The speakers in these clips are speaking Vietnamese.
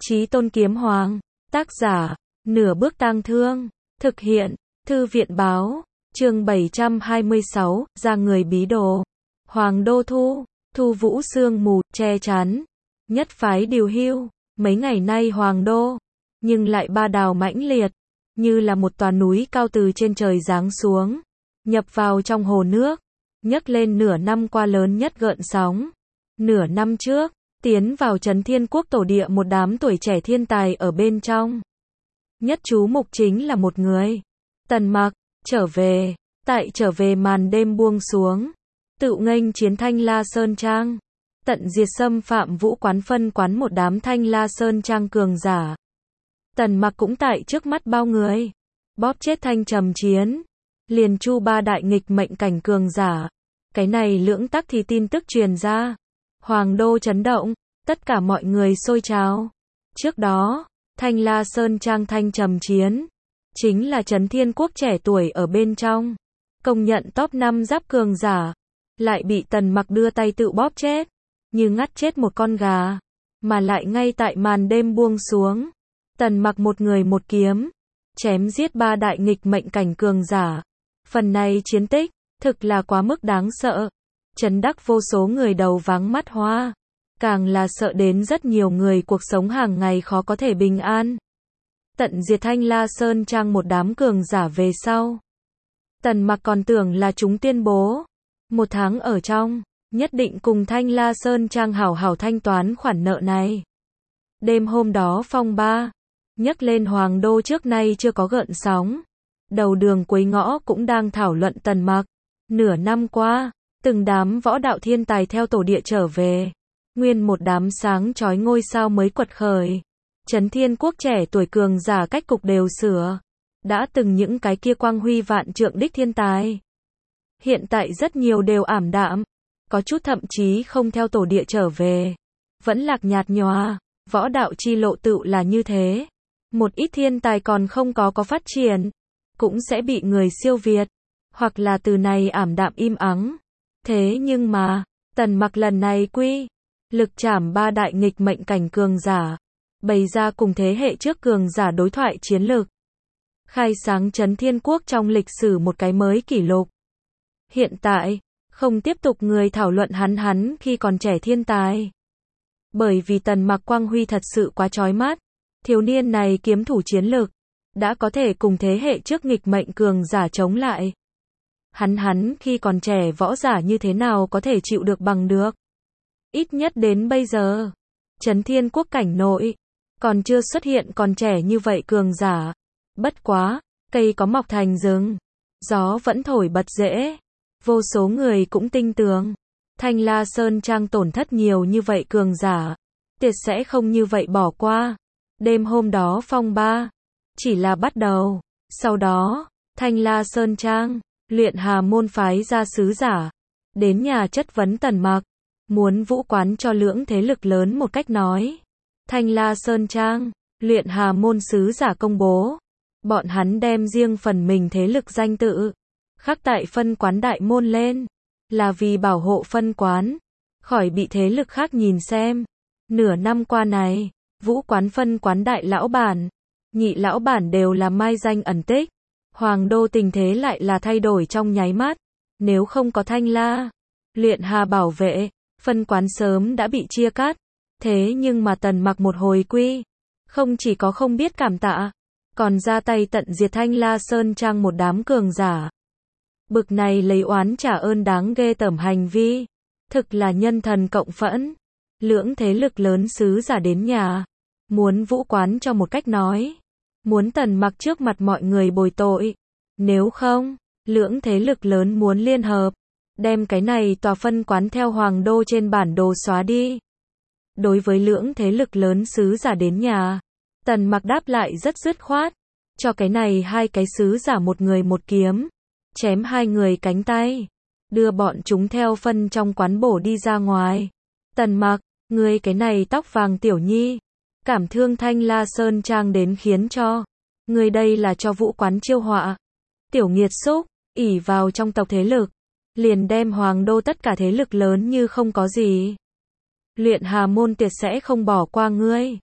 Chí Tôn Kiếm Hoàng, tác giả, Nửa Bước Tang Thương, thực hiện, Thư viện báo, chương 726, ra người bí đồ. Hoàng đô thu vũ sương mù, che chắn, nhất phái điều hưu, mấy ngày nay Hoàng đô, nhưng lại ba đào mãnh liệt, như là một tòa núi cao từ trên trời giáng xuống, nhập vào trong hồ nước, nhấc lên nửa năm qua lớn nhất gợn sóng. Nửa năm trước, tiến vào Trấn Thiên Quốc tổ địa một đám tuổi trẻ thiên tài ở bên trong. Nhất chú mục chính là một người. Tần Mặc, trở về màn đêm buông xuống. Tự nghênh chiến Thanh La Sơn Trang. Tận diệt xâm phạm vũ quán phân quán một đám Thanh La Sơn Trang cường giả. Tần Mặc cũng tại trước mắt bao người. Bóp chết Thanh Trầm Chiến. Liền chu ba đại nghịch mệnh cảnh cường giả. Cái này lưỡng tắc thì tin tức truyền ra. Hoàng đô chấn động, tất cả mọi người sôi trào. Trước đó, Thanh La Sơn Trang Thanh Trầm Chiến, chính là Trấn Thiên Quốc trẻ tuổi ở bên trong, công nhận top 5 giáp cường giả, lại bị Tần Mặc đưa tay tự bóp chết, như ngắt chết một con gà, mà lại ngay tại màn đêm buông xuống. Tần Mặc một người một kiếm, chém giết ba đại nghịch mệnh cảnh cường giả. Phần này chiến tích, thực là quá mức đáng sợ. Chấn đắc vô số người đầu váng mắt hoa, càng là sợ đến rất nhiều người cuộc sống hàng ngày khó có thể bình an. Tận diệt Thanh La Sơn Trang một đám cường giả về sau. Tần Mặc còn tưởng là chúng tuyên bố, 1 tháng ở trong, nhất định cùng Thanh La Sơn Trang hảo hảo thanh toán khoản nợ này. Đêm hôm đó phong ba, nhấc lên Hoàng đô trước nay chưa có gợn sóng. Đầu đường cuối ngõ cũng đang thảo luận Tần Mặc. Nửa năm qua, từng đám võ đạo thiên tài theo tổ địa trở về. Nguyên một đám sáng chói ngôi sao mới quật khởi. Trấn Thiên Quốc trẻ tuổi cường giả cách cục đều sửa. Đã từng những cái kia quang huy vạn trượng đích thiên tài. Hiện tại rất nhiều đều ảm đạm. Có chút thậm chí không theo tổ địa trở về. Vẫn lạc nhạt nhòa. Võ đạo chi lộ tựu là như thế. Một ít thiên tài còn không có phát triển, cũng sẽ bị người siêu việt. Hoặc là từ này ảm đạm im ắng. Thế nhưng mà, Tần Mặc lần này quy lực chảm ba đại nghịch mệnh cảnh cường giả, bày ra cùng thế hệ trước cường giả đối thoại chiến lược, khai sáng Trấn Thiên Quốc trong lịch sử một cái mới kỷ lục. Hiện tại, không tiếp tục người thảo luận hắn khi còn trẻ thiên tài. Bởi vì Tần Mặc quang huy thật sự quá chói mắt, thiếu niên này kiếm thủ chiến lược, đã có thể cùng thế hệ trước nghịch mệnh cường giả chống lại. Hắn khi còn trẻ võ giả như thế nào có thể chịu được bằng được. Ít nhất đến bây giờ, Trấn Thiên Quốc cảnh nội, còn chưa xuất hiện còn trẻ như vậy cường giả. Bất quá, cây có mọc thành rừng, gió vẫn thổi bật rễ. Vô số người cũng tin tưởng, Thanh La Sơn Trang tổn thất nhiều như vậy cường giả, tuyệt sẽ không như vậy bỏ qua. Đêm hôm đó phong ba, chỉ là bắt đầu. Sau đó, Thanh La Sơn Trang, Luyện Hà môn phái ra sứ giả, đến nhà chất vấn Tần Mặc, muốn vũ quán cho lưỡng thế lực lớn một cách nói. Thanh La Sơn Trang, Luyện Hà môn sứ giả công bố, bọn hắn đem riêng phần mình thế lực danh tự, khắc tại phân quán đại môn lên, là vì bảo hộ phân quán, khỏi bị thế lực khác nhìn xem. Nửa năm qua này, vũ quán phân quán đại lão bản, nhị lão bản đều là mai danh ẩn tích. Hoàng đô tình thế lại là thay đổi trong nháy mắt. Nếu không có Thanh La, Luyện Hà bảo vệ, phân quán sớm đã bị chia cắt. Thế nhưng mà Tần Mặc một hồi quy, không chỉ có không biết cảm tạ, còn ra tay tận diệt Thanh La Sơn Trang một đám cường giả. Bực này lấy oán trả ơn đáng ghê tởm hành vi, thực là nhân thần cộng phẫn. Lưỡng thế lực lớn sứ giả đến nhà, muốn vũ quán cho một cách nói, muốn Tần Mặc trước mặt mọi người bồi tội. Nếu không, lưỡng thế lực lớn muốn liên hợp, đem cái này tòa phân quán theo Hoàng đô trên bản đồ xóa đi. Đối với lưỡng thế lực lớn sứ giả đến nhà, Tần Mặc đáp lại rất dứt khoát, cho cái này hai cái sứ giả một người một kiếm, chém hai người cánh tay, đưa bọn chúng theo phân trong quán bổ đi ra ngoài. Tần Mặc, ngươi cái này tóc vàng tiểu nhi, cảm thương Thanh La Sơn Trang đến khiến cho người đây là cho vũ quán chiêu họa. Tiểu nghiệt xúc, ỷ vào trong tộc thế lực, liền đem Hoàng đô tất cả thế lực lớn như không có gì. Luyện Hà môn tuyệt sẽ không bỏ qua ngươi.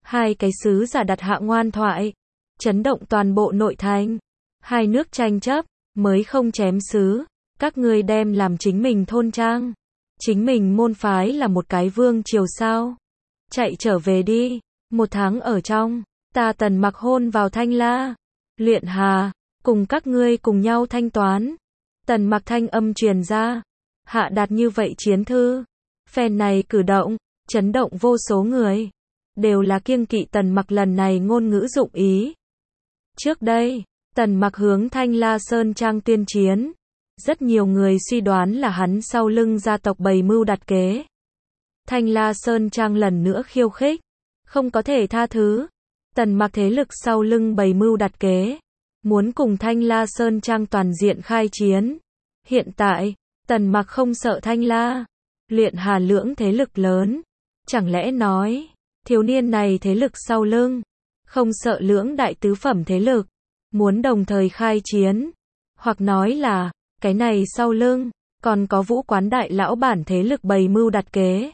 Hai cái sứ giả đặt hạ ngoan thoại, chấn động toàn bộ nội thành. Hai nước tranh chấp, mới không chém sứ, các ngươi đem làm chính mình thôn trang. Chính mình môn phái là một cái vương triều sao? Chạy trở về đi, 1 tháng ở trong, ta Tần Mặc hôn vào Thanh La. Luyện Hà, cùng các ngươi cùng nhau thanh toán. Tần Mặc thanh âm truyền ra, hạ đạt như vậy chiến thư. Phen này cử động, chấn động vô số người. Đều là kiêng kỵ Tần Mặc lần này ngôn ngữ dụng ý. Trước đây, Tần Mặc hướng Thanh La Sơn Trang tuyên chiến. Rất nhiều người suy đoán là hắn sau lưng gia tộc bày mưu đặt kế. Thanh La Sơn Trang lần nữa khiêu khích. Không có thể tha thứ. Tần Mặc thế lực sau lưng bày mưu đặt kế. Muốn cùng Thanh La Sơn Trang toàn diện khai chiến. Hiện tại, Tần Mặc không sợ Thanh La. Luyện Hà lưỡng thế lực lớn. Chẳng lẽ nói, thiếu niên này thế lực sau lưng. Không sợ lưỡng đại tứ phẩm thế lực. Muốn đồng thời khai chiến. Hoặc nói là, cái này sau lưng, còn có Vũ Quán đại lão bản thế lực bày mưu đặt kế.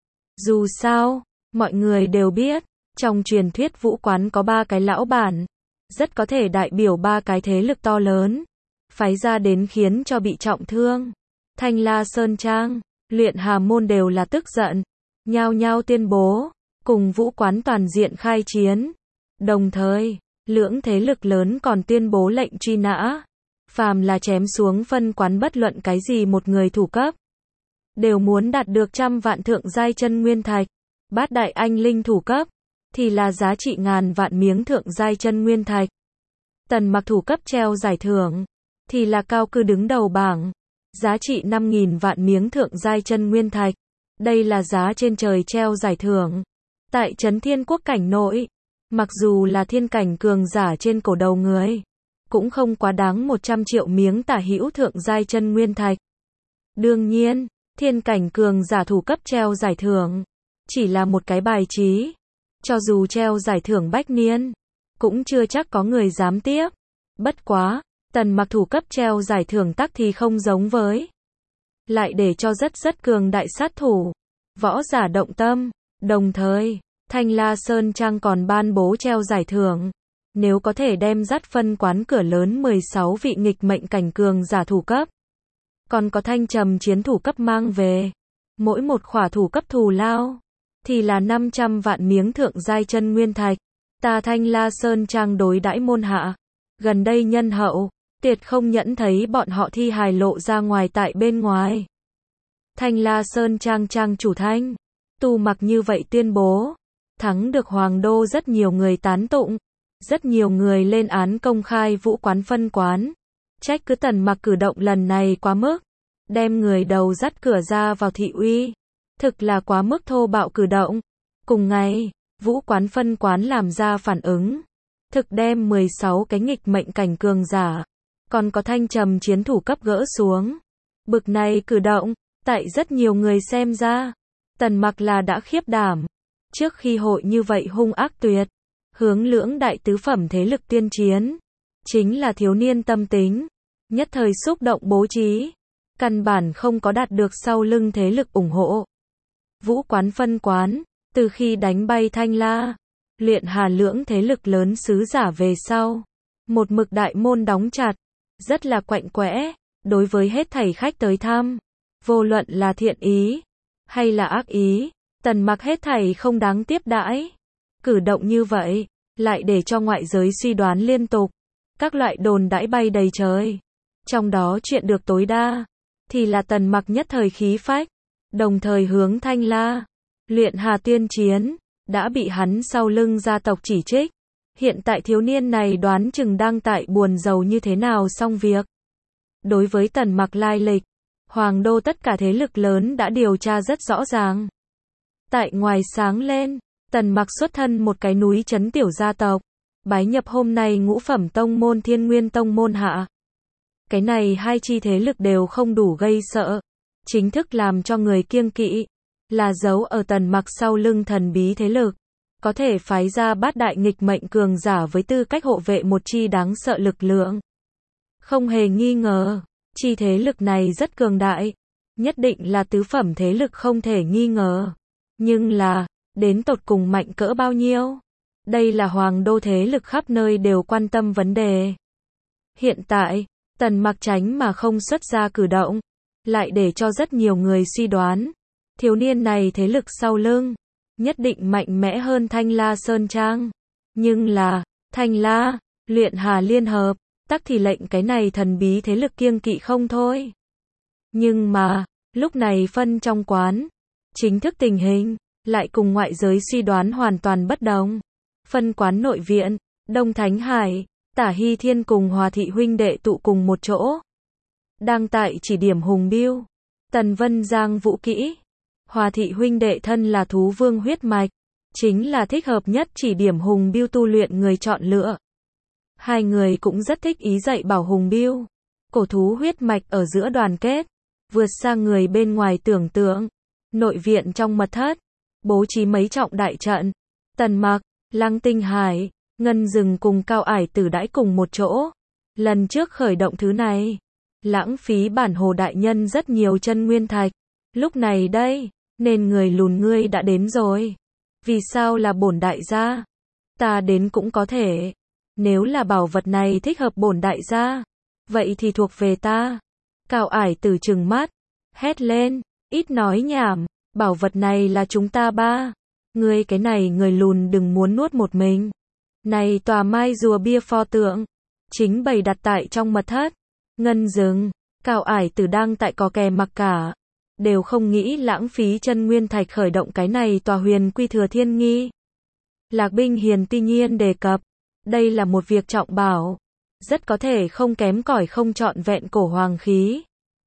Dù sao, mọi người đều biết, trong truyền thuyết Vũ Quán có 3 cái lão bản, rất có thể đại biểu 3 cái thế lực to lớn, phái ra đến khiến cho bị trọng thương. Thanh La Sơn Trang, Luyện Hà môn đều là tức giận, nhao nhao tuyên bố, cùng Vũ Quán toàn diện khai chiến. Đồng thời, lưỡng thế lực lớn còn tuyên bố lệnh truy nã. Phàm là chém xuống phân quán bất luận cái gì một người thủ cấp, đều muốn đạt được 100 vạn thượng giai chân nguyên thạch. Bát đại anh linh thủ cấp, thì là giá trị ngàn vạn miếng thượng giai chân nguyên thạch. Tần Mặc thủ cấp treo giải thưởng, thì là cao cư đứng đầu bảng, giá trị 5.000 vạn miếng thượng giai chân nguyên thạch. Đây là giá trên trời treo giải thưởng. Tại Trấn Thiên Quốc cảnh nội, mặc dù là thiên cảnh cường giả trên cổ đầu người, cũng không quá đáng 100 triệu miếng tả hữu thượng giai chân nguyên thạch. Đương nhiên, thiên cảnh cường giả thủ cấp treo giải thưởng, chỉ là một cái bài trí. Cho dù treo giải thưởng bách niên, cũng chưa chắc có người dám tiếp. Bất quá, Tần Mặc thủ cấp treo giải thưởng tắc thì không giống với. Lại để cho rất cường đại sát thủ, võ giả động tâm. Đồng thời, Thanh La Sơn Trang còn ban bố treo giải thưởng. Nếu có thể đem dắt phân quán cửa lớn 16 vị nghịch mệnh cảnh cường giả thủ cấp. Còn có thanh trầm chiến thủ cấp mang về. Mỗi một khỏa thủ cấp thù lao, thì là 500 vạn miếng thượng giai chân nguyên thạch. Ta Thanh La Sơn Trang đối đãi môn hạ. Gần đây nhân hậu, tuyệt không nhẫn thấy bọn họ thi hài lộ ra ngoài tại bên ngoài. Thanh La Sơn Trang trang chủ Thanh Tu Mặc như vậy tuyên bố. Thắng được Hoàng Đô rất nhiều người tán tụng. Rất nhiều người lên án công khai Vũ Quán phân quán. Trách cứ Tần Mặc cử động lần này quá mức. Đem người đầu dắt cửa ra vào thị uy. Thực là quá mức thô bạo cử động. Cùng ngày, Vũ Quán phân quán làm ra phản ứng. Thực đem 16 cái nghịch mệnh cảnh cường giả. Còn có thanh trầm chiến thủ cấp gỡ xuống. Bực này cử động, tại rất nhiều người xem ra. Tần Mặc là đã khiếp đảm. Trước khi hội như vậy hung ác tuyệt. Hướng lưỡng đại tứ phẩm thế lực tiên chiến. Chính là thiếu niên tâm tính. Nhất thời xúc động bố trí. Căn bản không có đạt được sau lưng thế lực ủng hộ. Vũ Quán phân quán. Từ khi đánh bay Thanh La, Luyện Hà lưỡng thế lực lớn sứ giả về sau. Một mực đại môn đóng chặt. Rất là quạnh quẽ. Đối với hết thảy khách tới thăm. Vô luận là thiện ý. Hay là ác ý. Tần Mặc hết thảy không đáng tiếp đãi. Cử động như vậy, lại để cho ngoại giới suy đoán liên tục. Các loại đồn đãi bay đầy trời. Trong đó chuyện được tối đa, thì là Tần Mặc nhất thời khí phách. Đồng thời hướng Thanh La, Luyện Hà tuyên chiến, đã bị hắn sau lưng gia tộc chỉ trích. Hiện tại thiếu niên này đoán chừng đang tại buồn rầu như thế nào xong việc. Đối với Tần Mặc lai lịch, Hoàng Đô tất cả thế lực lớn đã điều tra rất rõ ràng. Tại ngoài sáng lên, Tần Mặc xuất thân một cái núi trấn tiểu gia tộc, bái nhập hôm nay ngũ phẩm tông môn Thiên Nguyên tông môn hạ. Cái này hai chi thế lực đều không đủ gây sợ, chính thức làm cho người kiêng kỵ, là giấu ở Tần Mặc sau lưng thần bí thế lực, có thể phái ra bát đại nghịch mệnh cường giả với tư cách hộ vệ một chi đáng sợ lực lượng. Không hề nghi ngờ, chi thế lực này rất cường đại, nhất định là tứ phẩm thế lực không thể nghi ngờ. Nhưng là, đến tột cùng mạnh cỡ bao nhiêu? Đây là hoàng đô thế lực khắp nơi đều quan tâm vấn đề. Hiện tại, Tần Mặc tránh mà không xuất ra cử động, lại để cho rất nhiều người suy đoán, thiếu niên này thế lực sau lưng, nhất định mạnh mẽ hơn Thanh La Sơn Trang. Nhưng là, Thanh La, Luyện Hà liên hợp, tắc thì lệnh cái này thần bí thế lực kiêng kỵ không thôi. Nhưng mà, lúc này phân trong quán, chính thức tình hình, lại cùng ngoại giới suy đoán hoàn toàn bất đồng. Phân quán nội viện, Đông Thánh Hải, Tả Hy Thiên cùng Hòa Thị huynh đệ tụ cùng một chỗ. Đang tại chỉ điểm Hùng Bưu, Tần Vân Giang vũ kỹ. Hòa Thị huynh đệ thân là thú vương huyết mạch, chính là thích hợp nhất chỉ điểm Hùng Bưu tu luyện người chọn lựa. Hai người cũng rất thích ý dạy bảo Hùng Bưu. Cổ thú huyết mạch ở giữa đoàn kết, vượt xa người bên ngoài tưởng tượng. Nội viện trong mật thất, bố trí mấy trọng đại trận. Tần Mặc, Lăng Tinh Hải, Ngân Dừng cùng Cao Ải Tử đãi cùng một chỗ. Lần trước khởi động thứ này, lãng phí bản hồ đại nhân rất nhiều chân nguyên thạch. Lúc này đây, nên người lùn ngươi đã đến rồi. Vì sao là bổn đại gia? Ta đến cũng có thể. Nếu là bảo vật này thích hợp bổn đại gia, vậy thì thuộc về ta. Cao Ải Tử trừng mắt, hét lên, ít nói nhảm, bảo vật này là chúng ta ba. Ngươi cái này người lùn đừng muốn nuốt một mình. Này tòa mai rùa bia pho tượng, chính bày đặt tại trong mật thất. Ngân Dừng, Cao Ải Tử đang tại có kè mặc cả, đều không nghĩ lãng phí chân nguyên thạch khởi động cái này tòa huyền quy thừa thiên nghi. Lạc Binh Hiền tuy nhiên đề cập, đây là một việc trọng bảo, rất có thể không kém cỏi không trọn vẹn cổ hoàng khí.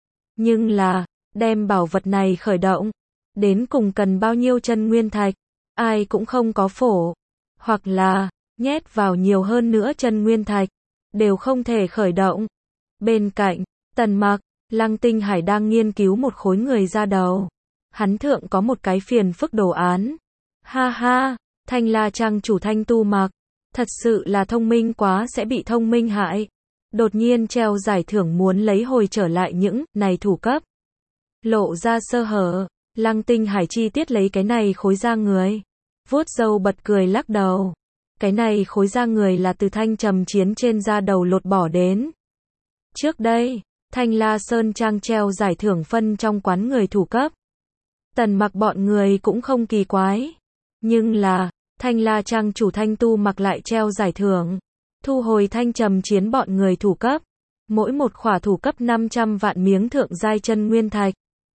Nhưng là, đem bảo vật này khởi động, đến cùng cần bao nhiêu chân nguyên thạch, ai cũng không có phổ, hoặc là, nhét vào nhiều hơn nữa chân nguyên thạch, đều không thể khởi động. Bên cạnh, Tần Mặc, Lăng Tinh Hải đang nghiên cứu một khối người da đầu. Hắn thượng có một cái phiền phức đồ án. Ha ha, Thanh La Trang chủ Thanh Tu Mặc, thật sự là thông minh quá sẽ bị thông minh hại. Đột nhiên treo giải thưởng muốn lấy hồi trở lại những này thủ cấp. Lộ ra sơ hở, Lăng Tinh Hải chi tiết lấy cái này khối da người. Vuốt râu bật cười lắc đầu. Cái này khối da người là từ Thanh Trầm Chiến trên da đầu lột bỏ đến. Trước đây, Thanh La Sơn Trang treo giải thưởng phân trong quán người thủ cấp. Tần Mặc bọn người cũng không kỳ quái. Nhưng là, Thanh La Trang chủ Thanh Tu Mặc lại treo giải thưởng. Thu hồi Thanh Trầm Chiến bọn người thủ cấp. Mỗi một khỏa thủ cấp 500 vạn miếng thượng giai chân nguyên thạch.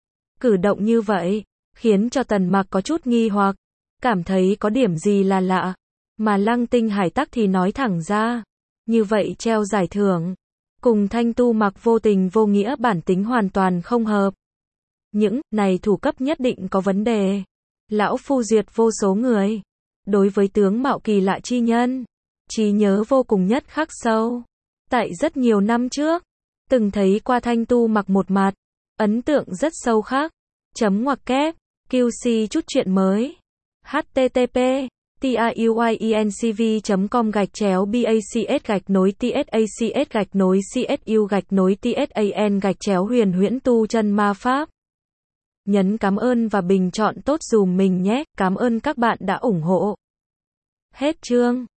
Cử động như vậy, khiến cho Tần Mặc có chút nghi hoặc. Cảm thấy có điểm gì là lạ. Mà Lăng Tinh Hải tắc thì nói thẳng ra. Như vậy treo giải thưởng, cùng Thanh Tu Mặc vô tình vô nghĩa bản tính hoàn toàn không hợp. Những này thủ cấp nhất định có vấn đề. Lão phu duyệt vô số người. Đối với tướng mạo kỳ lạ chi nhân, trí nhớ vô cùng nhất khắc sâu. Tại rất nhiều năm trước, từng thấy qua Thanh Tu Mặc một mặt, ấn tượng rất sâu khắc. Chấm ngoặc kép, QC chút chuyện mới. http tauyencv.com/bacs-tsacs-csu-tsan-huyền huyễn tu chân ma pháp. Nhấn cảm ơn và bình chọn tốt dùm mình nhé. Cảm ơn các bạn đã ủng hộ. Hết chương.